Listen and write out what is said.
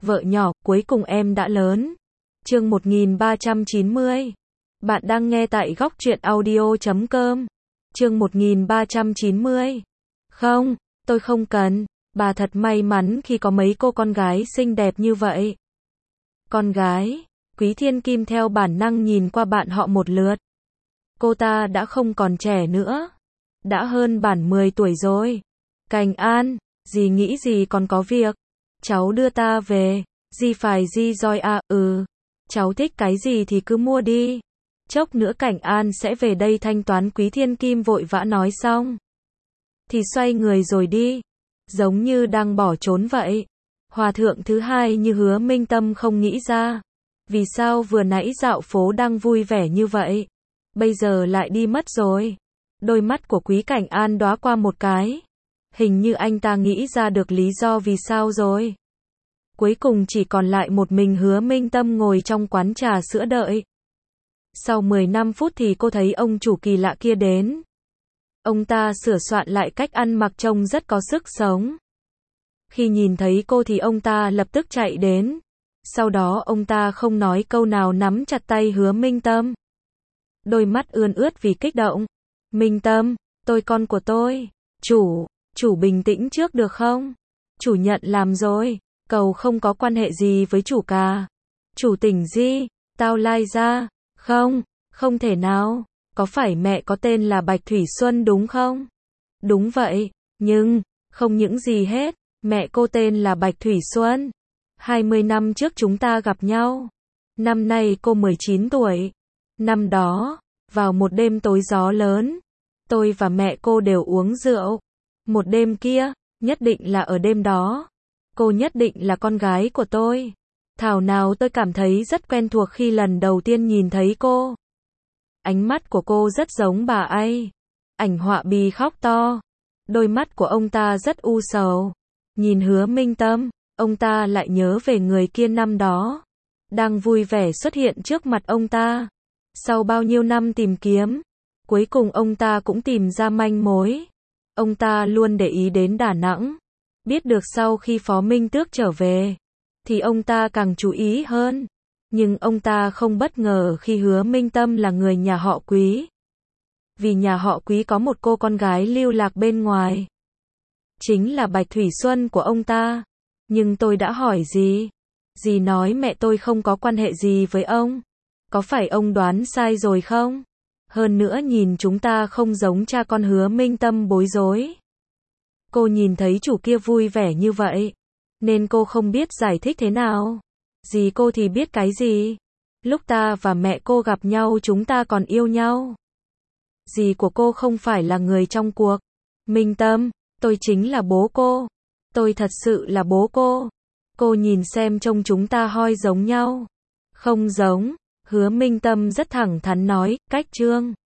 Vợ nhỏ, cuối cùng em đã lớn. Chương 1390. Bạn đang nghe tại góc truyện audio.com. Chương 1390. Không, tôi không cần. Bà thật may mắn khi có mấy cô con gái xinh đẹp như vậy. Con gái? Quý Thiên Kim theo bản năng nhìn qua bạn họ một lượt. Cô ta đã không còn trẻ nữa. Đã hơn bản 10 tuổi rồi. Cảnh An, dì nghĩ dì còn có việc. Cháu đưa ta về. Dì phải di roi à? Cháu thích cái gì thì cứ mua đi. Chốc nữa Cảnh An sẽ về đây thanh toán. Quý Thiên Kim vội vã nói xong thì xoay người rồi đi, giống như đang bỏ trốn vậy. Hòa thượng thứ hai như Hứa Minh Tâm không nghĩ ra, vì sao vừa nãy dạo phố đang vui vẻ như vậy, bây giờ lại đi mất rồi. Đôi mắt của Quý Cảnh An đóa qua một cái, hình như anh ta nghĩ ra được lý do vì sao rồi. Cuối cùng chỉ còn lại một mình Hứa Minh Tâm ngồi trong quán trà sữa đợi. Sau 15 phút thì cô thấy ông chủ kỳ lạ kia đến. Ông ta sửa soạn lại cách ăn mặc trông rất có sức sống. Khi nhìn thấy cô thì ông ta lập tức chạy đến. Sau đó ông ta không nói câu nào nắm chặt tay Hứa Minh Tâm. Đôi mắt ươn ướt vì kích động. Minh Tâm, tôi con của tôi. Chủ bình tĩnh trước được không? Chủ nhận làm rồi. Cầu không có quan hệ gì với chủ cả. Chủ tỉnh gì? Tao lai ra. Không thể nào. Có phải mẹ có tên là Bạch Thủy Xuân đúng không? Đúng vậy, nhưng, không những gì hết, mẹ cô tên là Bạch Thủy Xuân. 20 năm trước chúng ta gặp nhau. Năm nay cô 19 tuổi. Năm đó, vào một đêm tối gió lớn, tôi và mẹ cô đều uống rượu. Một đêm kia, nhất định là ở đêm đó. Cô nhất định là con gái của tôi. Thảo nào tôi cảm thấy rất quen thuộc khi lần đầu tiên nhìn thấy cô. Ánh mắt của cô rất giống bà ấy. Ảnh họa bì khóc to. Đôi mắt của ông ta rất u sầu. Nhìn Hứa Minh Tâm, ông ta lại nhớ về người kia năm đó. Đang vui vẻ xuất hiện trước mặt ông ta. Sau bao nhiêu năm tìm kiếm, cuối cùng ông ta cũng tìm ra manh mối. Ông ta luôn để ý đến Đà Nẵng. Biết được sau khi Phó Minh Tước trở về, thì ông ta càng chú ý hơn. Nhưng ông ta không bất ngờ khi Hứa Minh Tâm là người nhà họ Quý. Vì nhà họ Quý có một cô con gái lưu lạc bên ngoài. Chính là Bạch Thủy Xuân của ông ta. Nhưng tôi đã hỏi dì. Dì nói mẹ tôi không có quan hệ gì với ông. Có phải ông đoán sai rồi không? Hơn nữa nhìn chúng ta không giống cha con. Hứa Minh Tâm bối rối. Cô nhìn thấy chủ kia vui vẻ như vậy, nên cô không biết giải thích thế nào. Dì cô thì biết cái gì? Lúc ta và mẹ cô gặp nhau chúng ta còn yêu nhau. Dì của cô không phải là người trong cuộc. Minh Tâm, tôi chính là bố cô. Tôi thật sự là bố cô. Cô nhìn xem trông chúng ta hoi giống nhau. Không giống. Hứa Minh Tâm rất thẳng thắn nói, cách Trương.